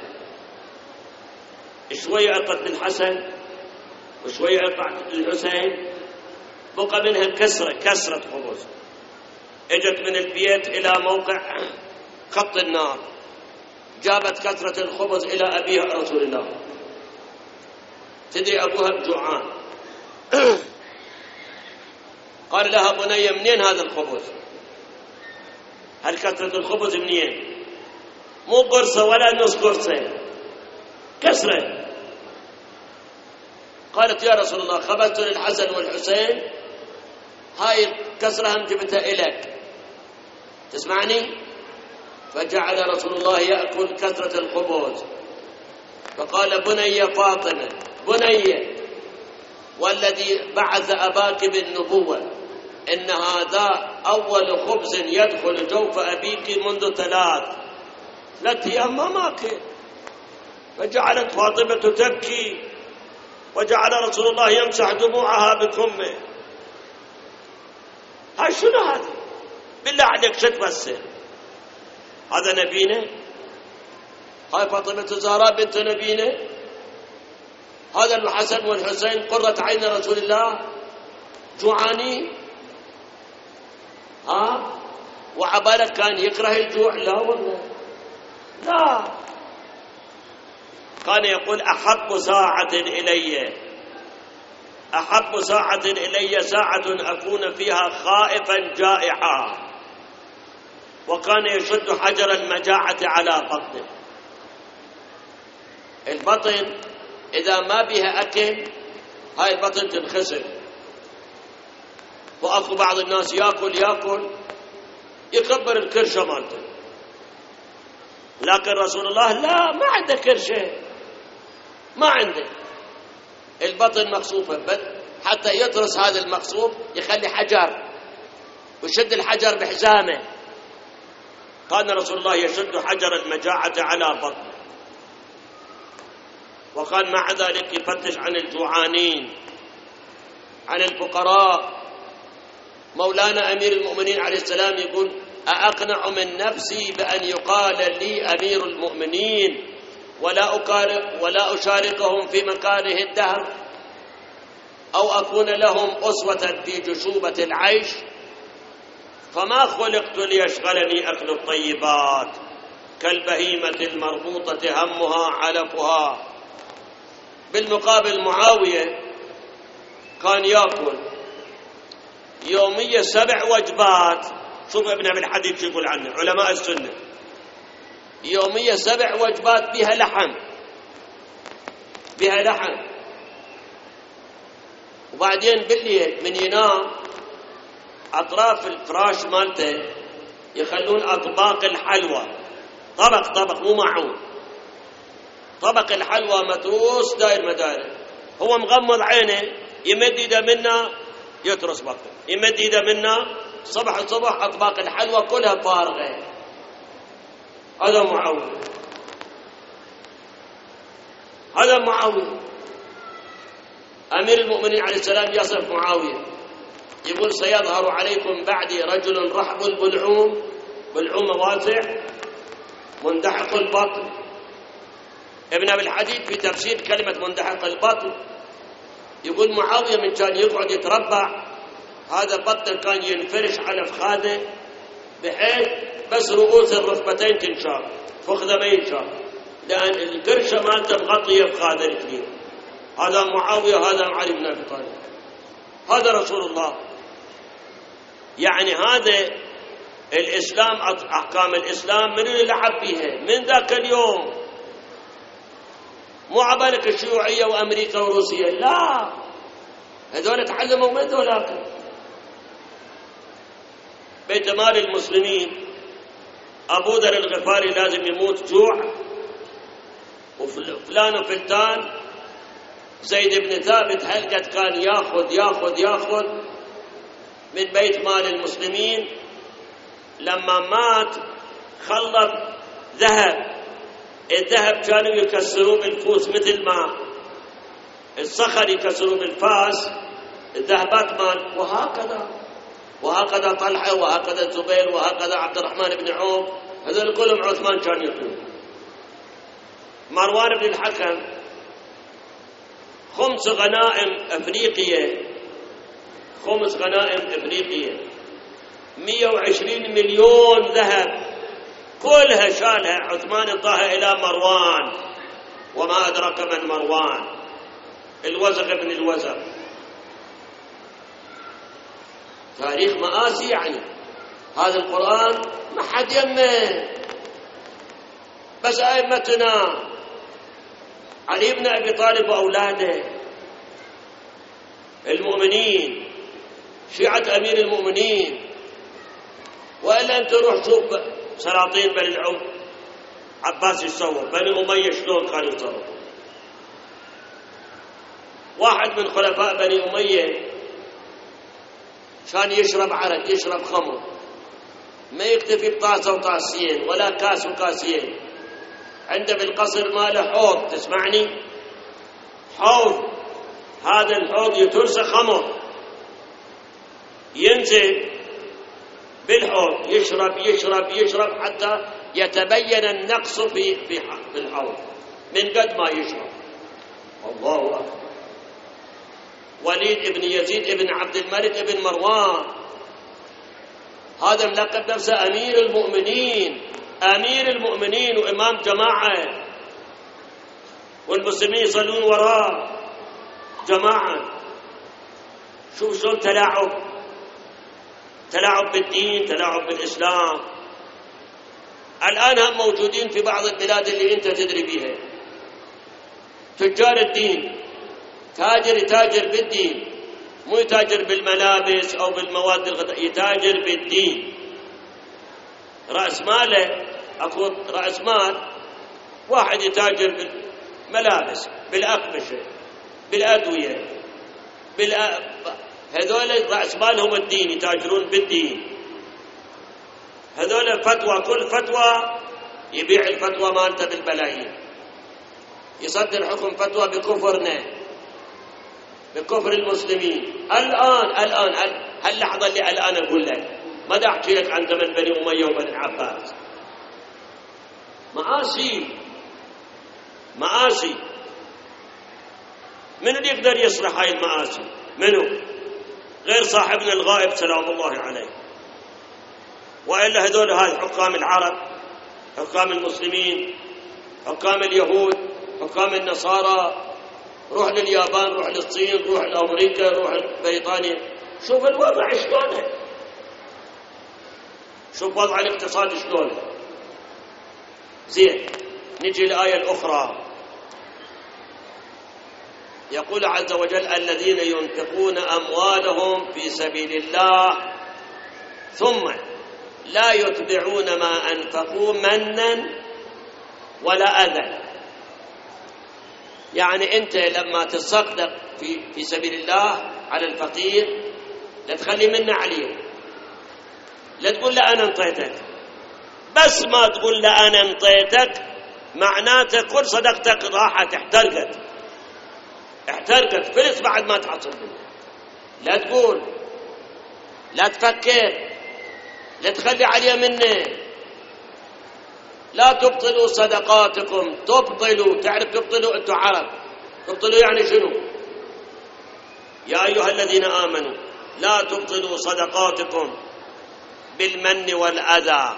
شوية أعطت للحسن وشوية أعطت للحسين، بقى منها كسرة خبز. اجت من البيت إلى موقع خط النار، جابت كسرة الخبز إلى أبيها رسول الله. تدري أبوها جوعان. قال لها: بني منين هذا الخبز؟ هل كثرة الخبز منين؟ مو قرصة ولا نص قرصة، كسرة. قالت يا رسول الله خبزت للحسن والحسين، هاي الكسرة هم جبتها إليك، تسمعني؟ فجعل رسول الله يأكل كثرة الخبز، فقال بني فاطمة بني والذي بعث أباك بالنبوة إن هذا أول خبز يدخل جوف أبيك منذ 3 أيام ما ماكل. فجعلت فاطمة تبكي، وجعل رسول الله يمسح دموعها بكمه. هاي شنو هذا؟ بالله عليك شو تفسر؟ هذا نبينا؟ هاي فاطمة الزهراء بنت نبينا؟ هذا الحسن والحسين قرة عين رسول الله جوعانين؟ وعبالك كان يكره الجوع؟ لا والله لا، كان يقول أحب ساعة إلي ساعة أكون فيها خائفا جائعا. وكان يشد حجر المجاعة على بطنه. البطن إذا ما بها أكل هاي البطن تنخسر. وأكو بعض الناس يأكل يكبر الكرشة مالته، لكن رسول الله لا، ما عنده كرشة، ما عنده، البطن مقصوفة، حتى يترس هذا المقصوف يخلي حجر ويشد الحجر بحزامه. كان رسول الله يشد حجر المجاعة على بطنه، وكان مع ذلك يفتش عن الجوعانين، عن الفقراء. مولانا أمير المؤمنين عليه السلام يقول أأقنع من نفسي بأن يقال لي أمير المؤمنين ولا أشاركهم في مكاره الدهر، أو أكون لهم أسوة في جشوبة العيش؟ فما خلقت ليشغلني أكل الطيبات، كالبهيمة المربوطة همها علفها. بالمقابل معاوية كان يأكل يوميا 7 وجبات. شوف ابن أبي الحديث يقول عنه علماء السنة، يوميا 7 وجبات بها لحم. وبعدين بالليل من ينام أطراف الفراش مالته يخلون أطباق الحلوى، طبق مو معون، طبق الحلوى متروس داير مداير، هو مغمض عينه يمد يده منا يترس بطنه، يمد يده منا صبح الصبح أطباق الحلوى كلها فارغة. هذا معاوية. أمير المؤمنين عليه السلام يصف معاوية يقول سيظهر عليكم بعدي رجل رحب بلعوم واسع مندحق البطن. ابن أبي الحديد في تفسير كلمة مندحق البطن يقول معاوية من كان يقعد يتربع هذا البطن كان ينفرش على فخاذه بحيث بس رؤوس الركبتين تنشاف، فخذه ما ينشاف، لأن الكرشة مالته مغطية فخاذه الاثنين. هذا معاوية، هذا علي بن أبي طالب، هذا رسول الله. يعني هذا الإسلام، أحكام الإسلام من اللي لعب بها من ذاك اليوم. مو عبالك الشيوعية وأمريكا وروسيا، لا، هذول تعلموا من ذولاك. بيت مال المسلمين أبو ذر الغفاري لازم يموت جوع، وفلان وفلتان. زيد بن ثابت حلقة كان ياخذ من بيت مال المسلمين. لما مات خلط ذهب، الذهب كانوا يكسروه بالفوس مثل ما الصخر يكسروه بالفاس، الذهبات مال، وهكذا طلحة، وهكذا الزبير، وهكذا عبد الرحمن بن عوف، هذول كلهم عثمان كان يقول. مروان بن الحكم 5 غنائم أفريقية 120 مليون ذهب كلها شالها عثمان انطاها إلى مروان، وما أدرك من مروان، الوزغ ابن الوزغ. تاريخ مآسي. يعني هذا القرآن ما حد يمه، بس أئمتنا علي بن أبي طالب وأولاده المؤمنين، شيعة أمير المؤمنين. وإلا أنت روح شوف سلاطين بني العوف، عباس يتصور، بني أمية شلون كانوا يتصوروا. واحد من خلفاء بني أمية كان يشرب عرق، يشرب خمر، ما يكتفي بطاسة وطاسين ولا كاس وكاسين، عنده بالقصر ماله حوض، تسمعني؟ حوض، هذا الحوض يترسى خمر، ينزل بالحوض يشرب يشرب يشرب حتى يتبين النقص في الحوض من قد ما يشرب. الله أكبر. وليد بن يزيد بن عبد الملك بن مروان، هذا ملقب نفسه أمير المؤمنين، أمير المؤمنين وإمام جماعة، والمسلمين يصلون وراه جماعة. شوف شلون تلاعب بالدين، تلاعب بالإسلام. الآن هم موجودين في بعض البلاد اللي أنت تدري بيها، تجار الدين، تاجر يتاجر بالدين، مو يتاجر بالملابس أو بالمواد الغذائية، يتاجر بالدين. رأس ماله، أكو رأس مال واحد يتاجر بالملابس، بالأقمشة، بالأدوية، هذول رأس مالهم الدين، يتاجرون بالدين. هذول فتوى، كل فتوى يبيع الفتوى مالته بالبلايين، يصدر حكم فتوى بكفرنا، بكفر المسلمين. الآن هاللحظة اللي الآن أقول لك، ما دا أحكي لك عن زمن بني أمية وبني العباس. مآسي. من اللي يقدر يصلح هاي المآسي؟ منو غير صاحبنا الغائب سلام الله عليه؟ وإلا هذول هاي حكام العرب، حكام المسلمين، حكام اليهود، حكام النصارى. روح لليابان، روح للصين، روح لأمريكا، روح لبريطانيا، شوف الوضع شلونه، شوف وضع الاقتصاد شلونه. زين، نجي الآية الأخرى. يقول عز وجل: الذين ينفقون أموالهم في سبيل الله ثم لا يتبعون ما أنفقوا منا ولا أذى. يعني أنت لما تصدق في سبيل الله على الفقير، لا تخلي منه عليه، لا تقول له أنا انطيتك. بس ما تقول له أنا انطيتك معناته كل صدقتك راحت، احترقت فلس بعد ما تحصل منه. لا تقول، لا تفكر، لا تخلي عليه منه. لا تبطلوا صدقاتكم. تبطلوا، تعرف تبطلوا؟ أنتم عرب، تبطلوا يعني شنو؟ يا أيها الذين آمنوا لا تبطلوا صدقاتكم بالمن والأذى.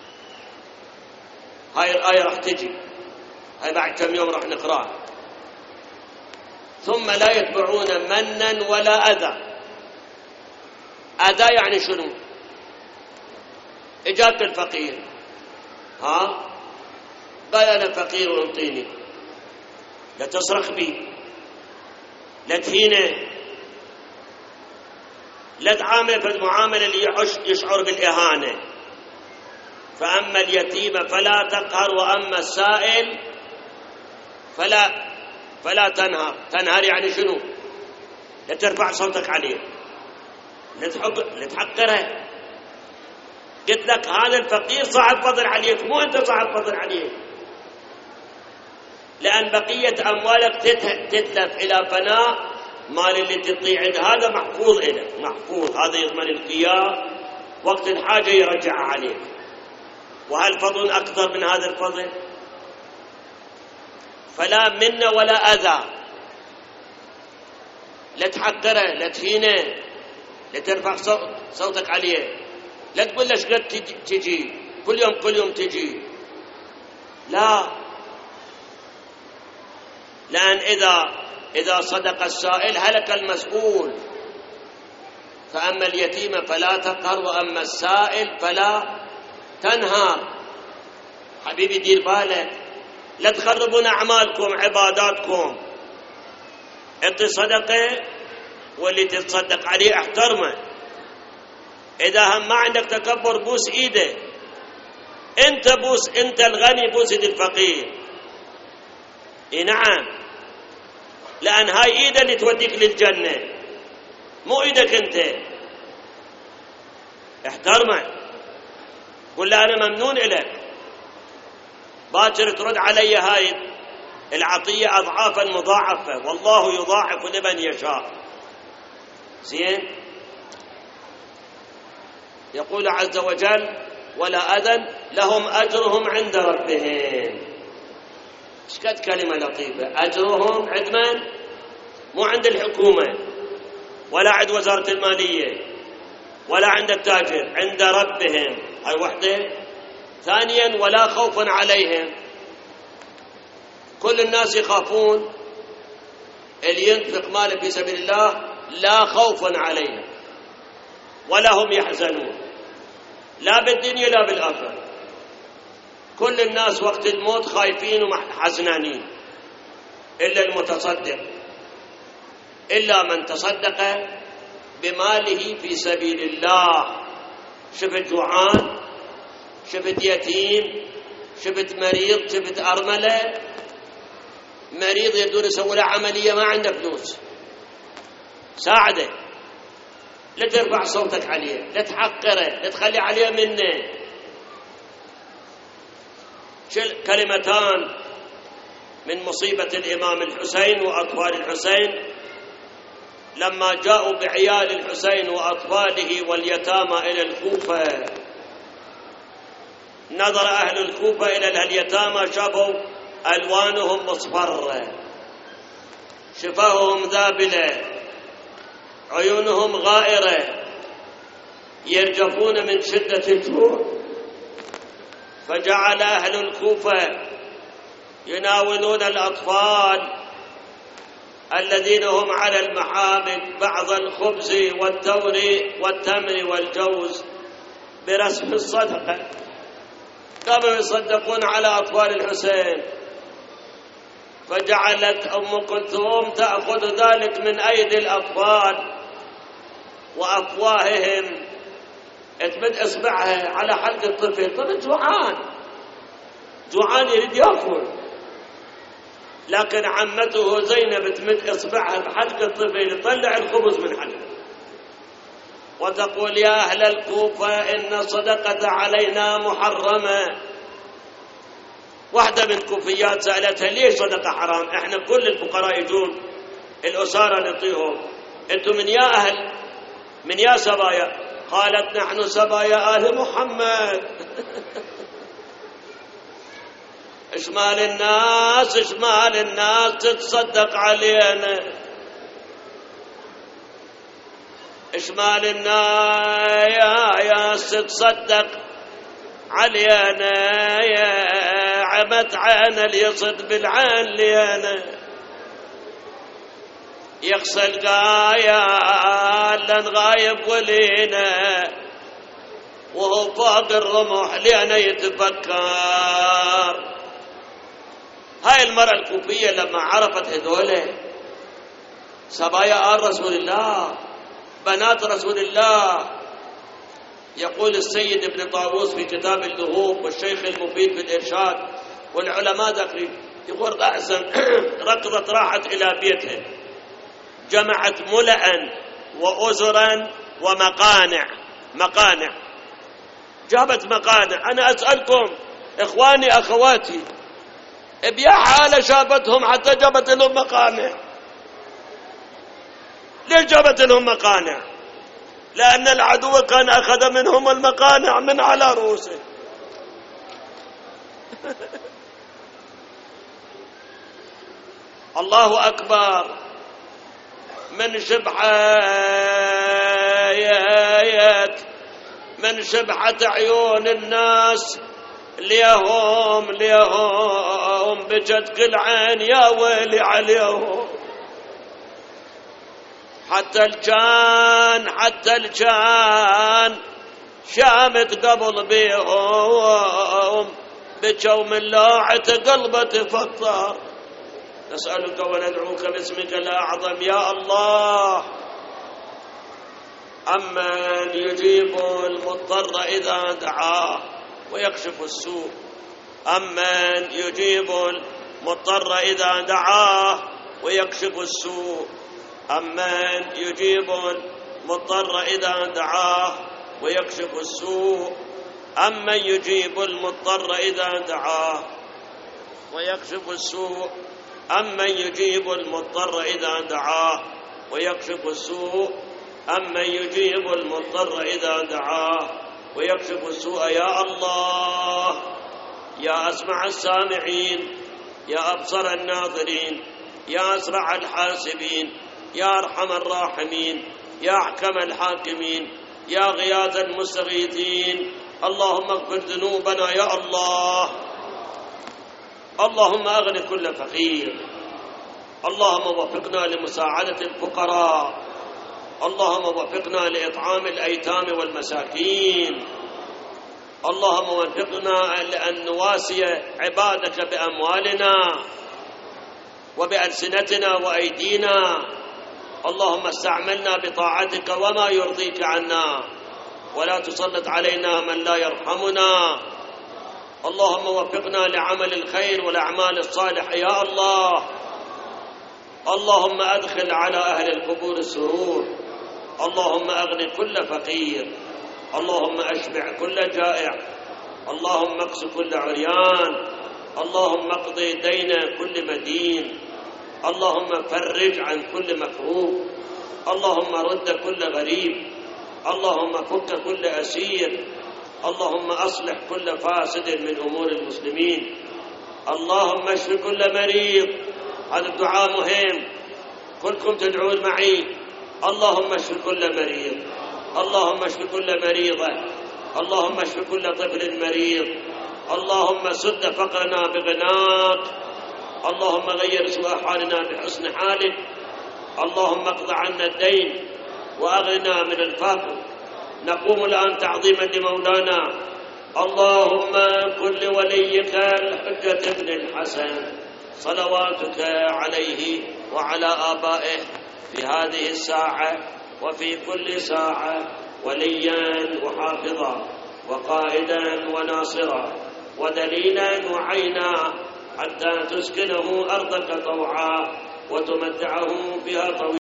هاي الآية راح تجي، هاي بعد كم يوم راح نقرأها. ثم لا يتبعون منا ولا أذى. أذى يعني شنو؟ إجابة الفقير، قال أنا فقير وانطيني، لا تصرخ بي، لا تهينه، لا تعامله فالمعاملة اللي يشعر بالإهانة. فأما اليتيم فلا تقهر وأما السائل فلا تنهر. تنهر يعني شنو؟ لا ترفع صوتك عليه، لا تحقره. قلت لك هذا الفقير صاحب فضل عليك، مو أنت صاحب فضل عليه. لأن بقية أموالك تتلف إلى فناء، مال اللي تطيع هذا محفوظ إلك، محفوظ، هذا يضمن لك إياه، وقت الحاجة يرجع عليك. وهل فضل أكثر من هذا الفضل؟ فلا منا ولا أذى. لا تحقره، لا تهينه، لا ترفع صوتك عليه، لا تقول له شقد تجي كل يوم تجي. لا، لأن إذا صدق السائل هلك المسؤول. فأما اليتيم فلا تقهر وأما السائل فلا تنهر. حبيبي دير بالك، لا تخربون أعمالكم عباداتكم. اعطي صدقة واللي تتصدق عليه احترمه. إذا هم ما عندك تكبر بوس إيده، أنت الغني بوس إيد الفقير. نعم، لأن هاي إيده اللي توديك للجنة مو إيدك أنت. احترمه، قل له أنا ممنون إليك، باكر ترد علي هاي العطية أضعافا مضاعفة، والله يضاعف لمن يشاء. زين. يقول عز وجل ولا أذن لهم أجرهم عند ربهم. ايش قد كلمة لطيفة. أجرهم عند من؟ مو عند الحكومة ولا عند وزارة المالية ولا عند التاجر، عند ربهم. هاي وحدة. ثانيا ولا خوف عليهم. كل الناس يخافون، اللي ينفق ماله في سبيل الله لا خوف عليهم ولا هم يحزنون، لا بالدنيا لا بالآخرة. كل الناس وقت الموت خايفين وحزنانين إلا المتصدق، إلا من تصدق بماله في سبيل الله. شفت جوعان، شفت يتيم، شفت مريض، شفت أرملة. مريض يدور يسوي له عملية ما عنده فلوس، ساعده، لا ترفع صوتك عليه، لا تحقره، لا تخلي عليه منه. كلمتان من مصيبة الإمام الحسين وأطفال الحسين لما جاءوا بعيال الحسين وأطفاله واليتامى إلى الكوفة. نظر أهل الكوفة إلى اليتامى، شافوا ألوانهم مصفرة، شفاههم ذابلة، عيونهم غائرة، يرجفون من شدة الجوع. فجعل أهل الكوفة يناولون الأطفال الذين هم على المحامد بعض الخبز والتمر والجوز برسم الصدقة. كانوا يصدقون على أطفال الحسين. فجعلت أم كلثوم تأخذ ذلك من أيدي الأطفال وأفواههم، تمد إصبعها على حلق الطفل. طفل جوعان يريد يأكل، لكن عمته زينب تمد إصبعها بحلق الطفل تطلع الخبز من حلقه وتقول يا أهل الكوفة إن صدقة علينا محرمة. واحدة من الكوفيات سألتها ليش صدقة حرام؟ احنا كل الفقراء يجون الأسارة نعطيهم، انتم من يا أهل، من يا سبايا؟ قالت نحن سبايا آل محمد. اشمال الناس تتصدق علينا، اشمال الناس تتصدق علينا، يا عمت عين اللي يصد بالعين لينا، يغسل قايا لن غايب ولينا، وهو فوق الرمح لينا يتفكر. هاي المرأة الكوفية لما عرفت هذوله سبايا آل رسول الله، بنات رسول الله، يقول السيد ابن طاووس في كتاب اللهوب والشيخ المفيد في الإرشاد والعلماء ذكرين، يقول ركضت راحت إلى بيتها، جمعت ملأ وأزرا ومقانع. جابت مقانع. أنا أسألكم إخواني أخواتي، بيا حالة شافتهم حتى جابت لهم مقانع؟ ليش جابت لهم مقانع؟ لأن العدو كان أخذ منهم المقانع من على رؤوسه. الله أكبر. من شبحة عيون الناس ليهم بجد كل عين يا ويلي عليهم. حتى الجان شامت قبل بيهم بكوا من لاعة قلبه تفطر. نسألك وندعوك باسمك الأعظم يا الله. أمن يجيب المضطر إذا دعاه ويكشف السوء. أمن يجيب المضطر إذا دعاه ويكشف السوء. أمن يجيب المضطر إذا دعاه ويكشف السوء. أمن يجيب المضطر إذا دعاه ويكشف السوء. أمن يجيب المضطر إذا دعاه ويكشف السوء. أمن يجيب المضطر إذا دعاه ويكشف السوء. يا الله، يا أسمع السامعين، يا أبصر الناظرين، يا أسرع الحاسبين، يا أرحم الراحمين، يا أحكم الحاكمين، يا غياث المستغيثين. اللهم اغفر ذنوبنا يا الله. اللهم أغن كل فقير. اللهم وفقنا لمساعدة الفقراء. اللهم وفقنا لإطعام الأيتام والمساكين. اللهم وفقنا لأن نواسي عبادك بأموالنا وبألسنتنا وأيدينا. اللهم استعملنا بطاعتك وما يرضيك عنا، ولا تسلط علينا من لا يرحمنا. اللهم وفقنا لعمل الخير والأعمال الصالحة يا الله. اللهم أدخل على أهل القبور السرور. اللهم أغن كل فقير. اللهم أشبع كل جائع. اللهم اكس كل عريان. اللهم اقض دين كل مدين. اللهم فرج عن كل مكروه. اللهم رد كل غريب. اللهم فك كل أسير. اللهم أصلح كل فاسد من أمور المسلمين. اللهم اشف كل مريض. هذا الدعاء مهم، كلكم تدعون معي. اللهم اشف كل مريض. اللهم اشف كل مريضة. اللهم اشف كل طفل مريض. اللهم سد فقرنا بغناك. اللهم غير سوء حالنا بحسن حالك. اللهم اقض عنا الدين وأغننا من الفقر. نقوم الآن تعظيما لمولانا. اللهم كن لوليك الحجة بن الحسن صلواتك عليه وعلى آبائه في هذه الساعة وفي كل ساعة وليا وحافظا وقائدا وناصرا ودليلا وعينا، حتى تسكنه أرضك طوعا وتمتعه بها طويلا.